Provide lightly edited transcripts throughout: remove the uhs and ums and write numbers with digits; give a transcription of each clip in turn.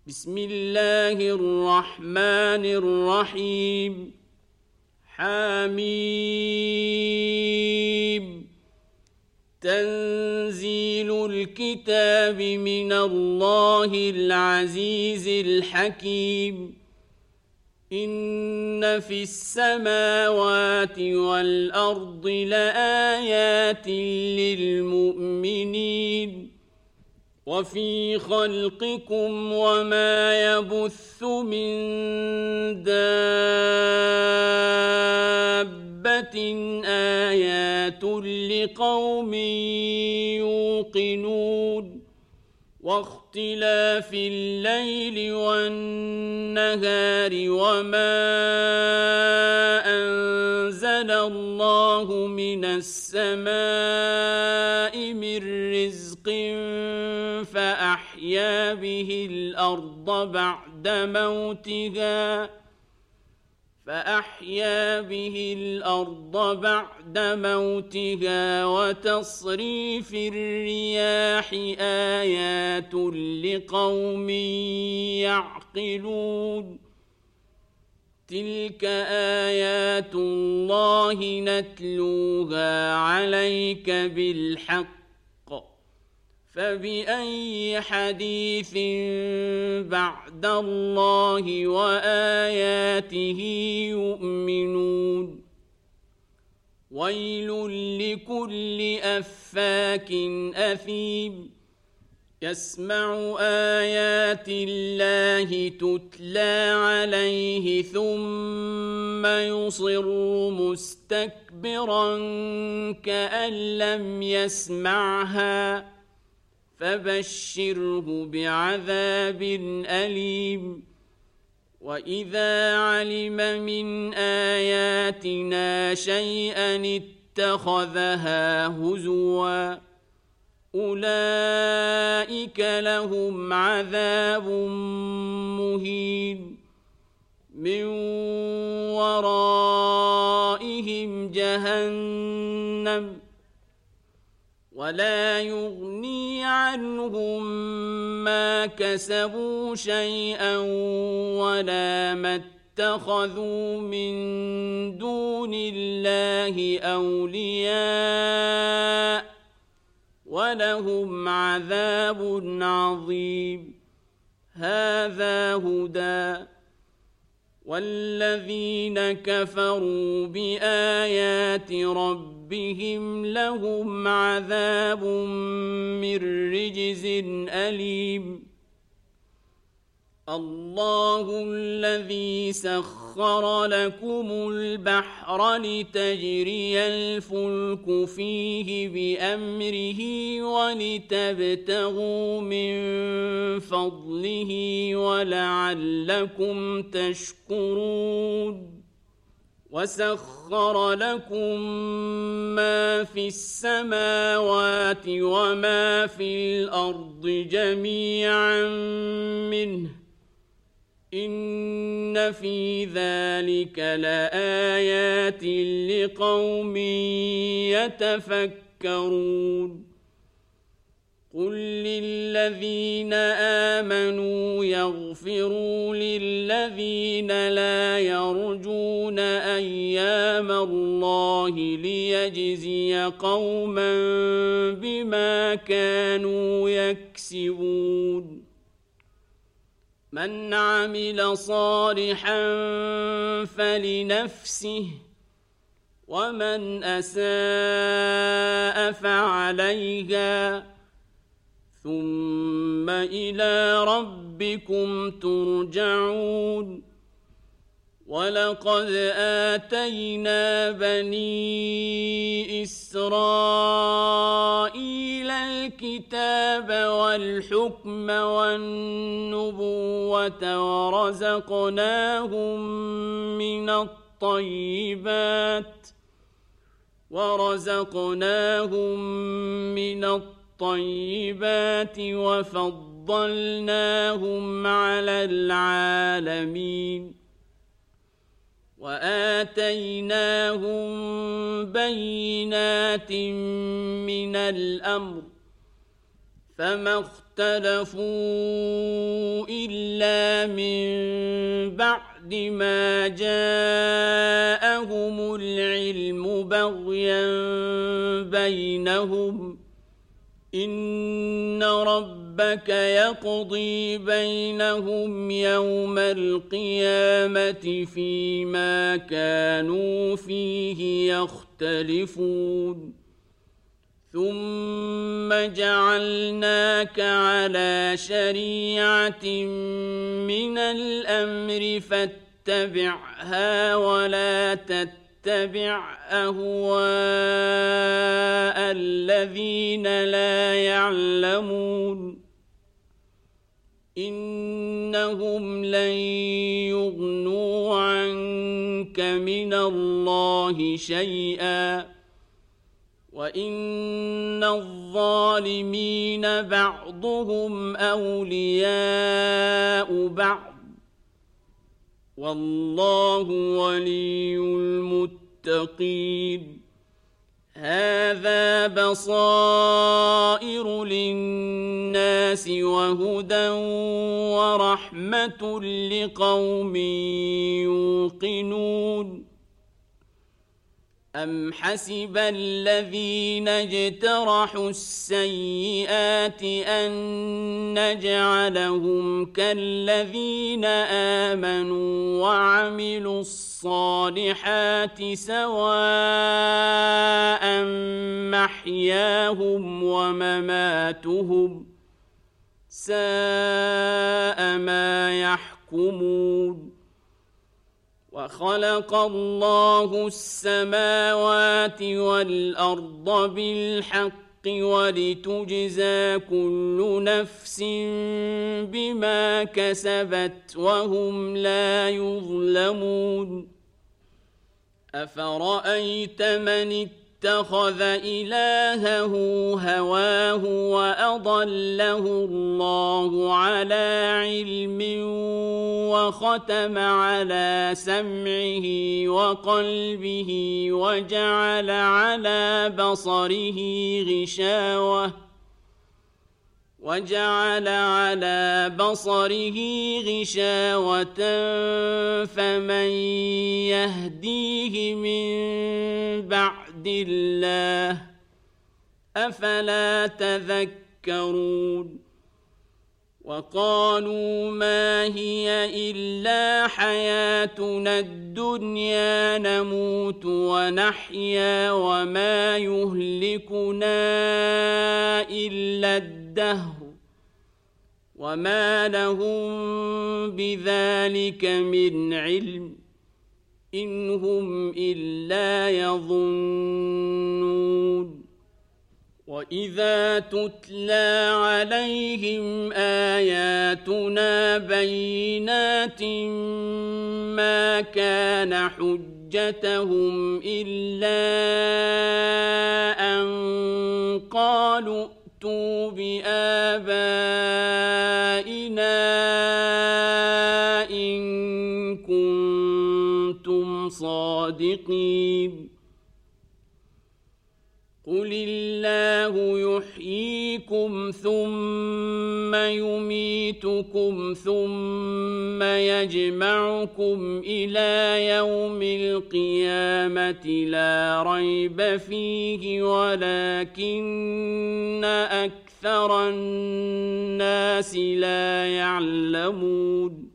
بسم الله الرحمن الرحيم حميم تنزيل الكتاب من الله العزيز الحكيم إن في السماوات والأرض لآيات للمؤمنين وفي خلقكم وما يبث من دابة آيات لقوم يوقنون واختلاف الليل والنهار وما أنزل الله من السماء من رزق فأحيا به الأرض بعد موتها وتصريف الرياح آيات لقوم يعقلون تلك آيات الله نتلوها عليك بالحق فبأي حديث بعد الله وآياته يؤمنون ويل لكل أفاك أثيم يسمع آيات الله تتلى عليه ثم يصر مستكبرا كأن لم يسمعها فبشره بعذاب أليم وإذا علم من آياتنا شيئا اتخذها هزوا أولئك لهم عذاب مهين من ورائهم جهنم ولا يغني عنهم ما كسبوا شيئا ولا ما اتخذوا من دون الله أولياء ولهم عذاب عظيم هذا هدى والذين كفروا بآيات ربهم لهم عذاب من رجز أليم الله الذي سخر لكم البحر لتجري الفلك فيه بأمره ولتبتغوا من فضله ولعلكم تشكرون وسخر لكم ما في السماوات وما في الأرض جميعا منه إن في ذلك لآيات لقوم يتفكرون قل للذين آمنوا يغفروا للذين لا يرجون أيام الله ليجزي قوما بما كانوا يكسبون من عمل صالحا فلنفسه ومن أساء فعليها ثم إلى ربكم ترجعون ولقد آتينا بني إسرائيل الكتاب والحكم والنبوة ورزقناهم من الطيبات وفضلناهم على العالمين وآتيناهم بينات من الأمر فما اختلفوا إلا من بعد ما جاءهم العلم بغيا بينهم إن ربك يقضي بينهم يوم القيامة فيما كانوا فيه يختلفون ثم جعلناك على شريعة من الأمر فاتبعها ولا تتبع أهواء الذين لا يعلمون إنهم لن يغنوا عنك من الله شيئا وإن الظالمين بعضهم أولياء بعض والله ولي المتقين هذا بصائر للناس وهدى ورحمة لقوم يوقنون أم حسب الذين اجترحوا السيئات أن نجعلهم كالذين آمنوا وعملوا الصالحات سواء محياهم ومماتهم ساء ما يحكمون وخلق الله السماوات والأرض بالحق ولتجزى كل نفس بما كسبت وهم لا يظلمون أفرأيت من اتخذ إلهه هواه وأضله الله على علم وختم على سمعه وقلبه وجعل على بصره غشاوة فمن يهديه من بعد الله أفلا تذكرون وقالوا ما هي إلا حياتنا الدنيا نموت ونحيا وما يهلكنا إلا الدهر وما لهم بذلك من علم إن هم إلا يظنون وإذا تتلى عليهم آياتنا بينات ما كان حجتهم إلا أن قالوا ائتوا بآبائنا إن كنتم صادقين قل الله يحييكم ثم يميتكم ثم يجمعكم إلى يوم القيامة لا ريب فيه ولكن أكثر الناس لا يعلمون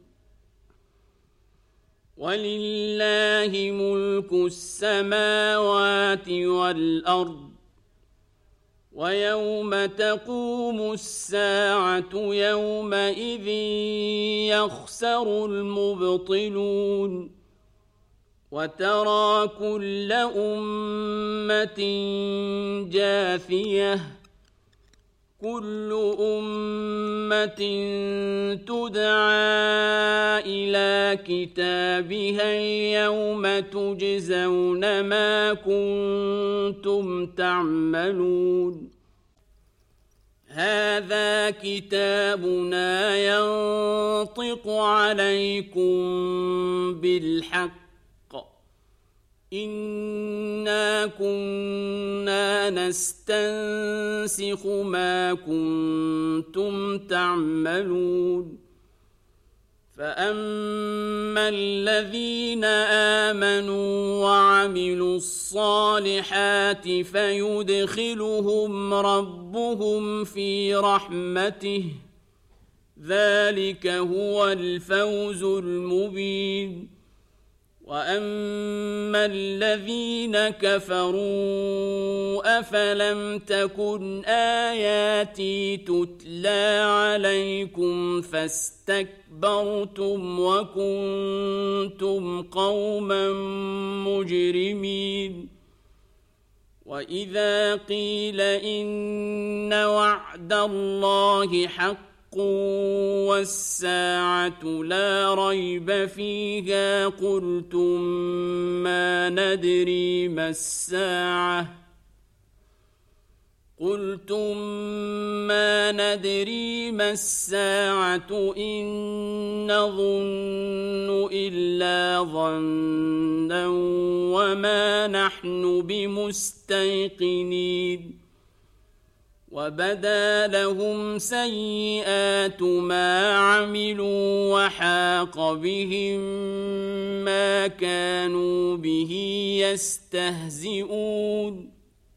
ولله ملك السماوات والأرض ويوم تقوم الساعة يومئذ يخسر المبطلون وترى كل أمة جاثية كل أمة تدعى إلى كتابها اليوم تجزون ما كنتم تعملون هذا كتابنا ينطق عليكم بالحق إنا كنا نستنسخ ما كنتم تعملون فأما الذين آمنوا وعملوا الصالحات فيدخلهم ربهم في رحمته ذلك هو الفوز المبين وأما الذين كفروا أفلم تكن آياتي تتلى عليكم فاستكبرتم وكنتم قوما مجرمين وإذا قيل إن وعد الله حق والساعة لا ريب فيها قلتم ما ندري ما الساعة إن نظن إلا ظنا وما نحن بمستيقنين وبدا لهم سيئات ما عملوا وحاق بهم ما كانوا به يستهزئون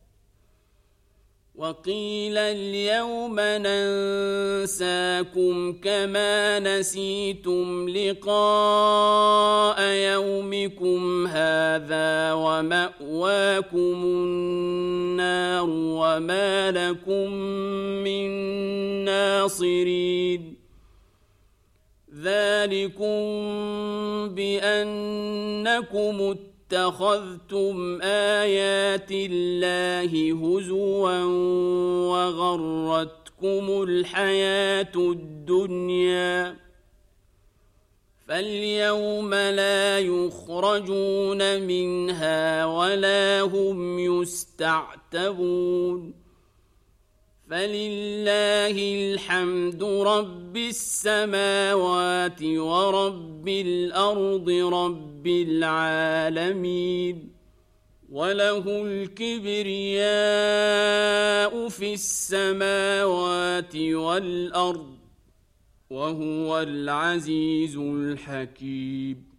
وقيل اليوم ننساكم كما نسيتم لقاء يومكم هذا ومأواكم النار وما لكم من ناصرين ذلكم بأنكم اتخذتم آيات الله هزوا وغرتكم الحياة الدنيا فاليوم لا يخرجون منها ولا هم يستعتبون فلله الحمد رب السماوات ورب الأرض رب العالمين وله الكبرياء في السماوات والأرض وهو العزيز الحكيم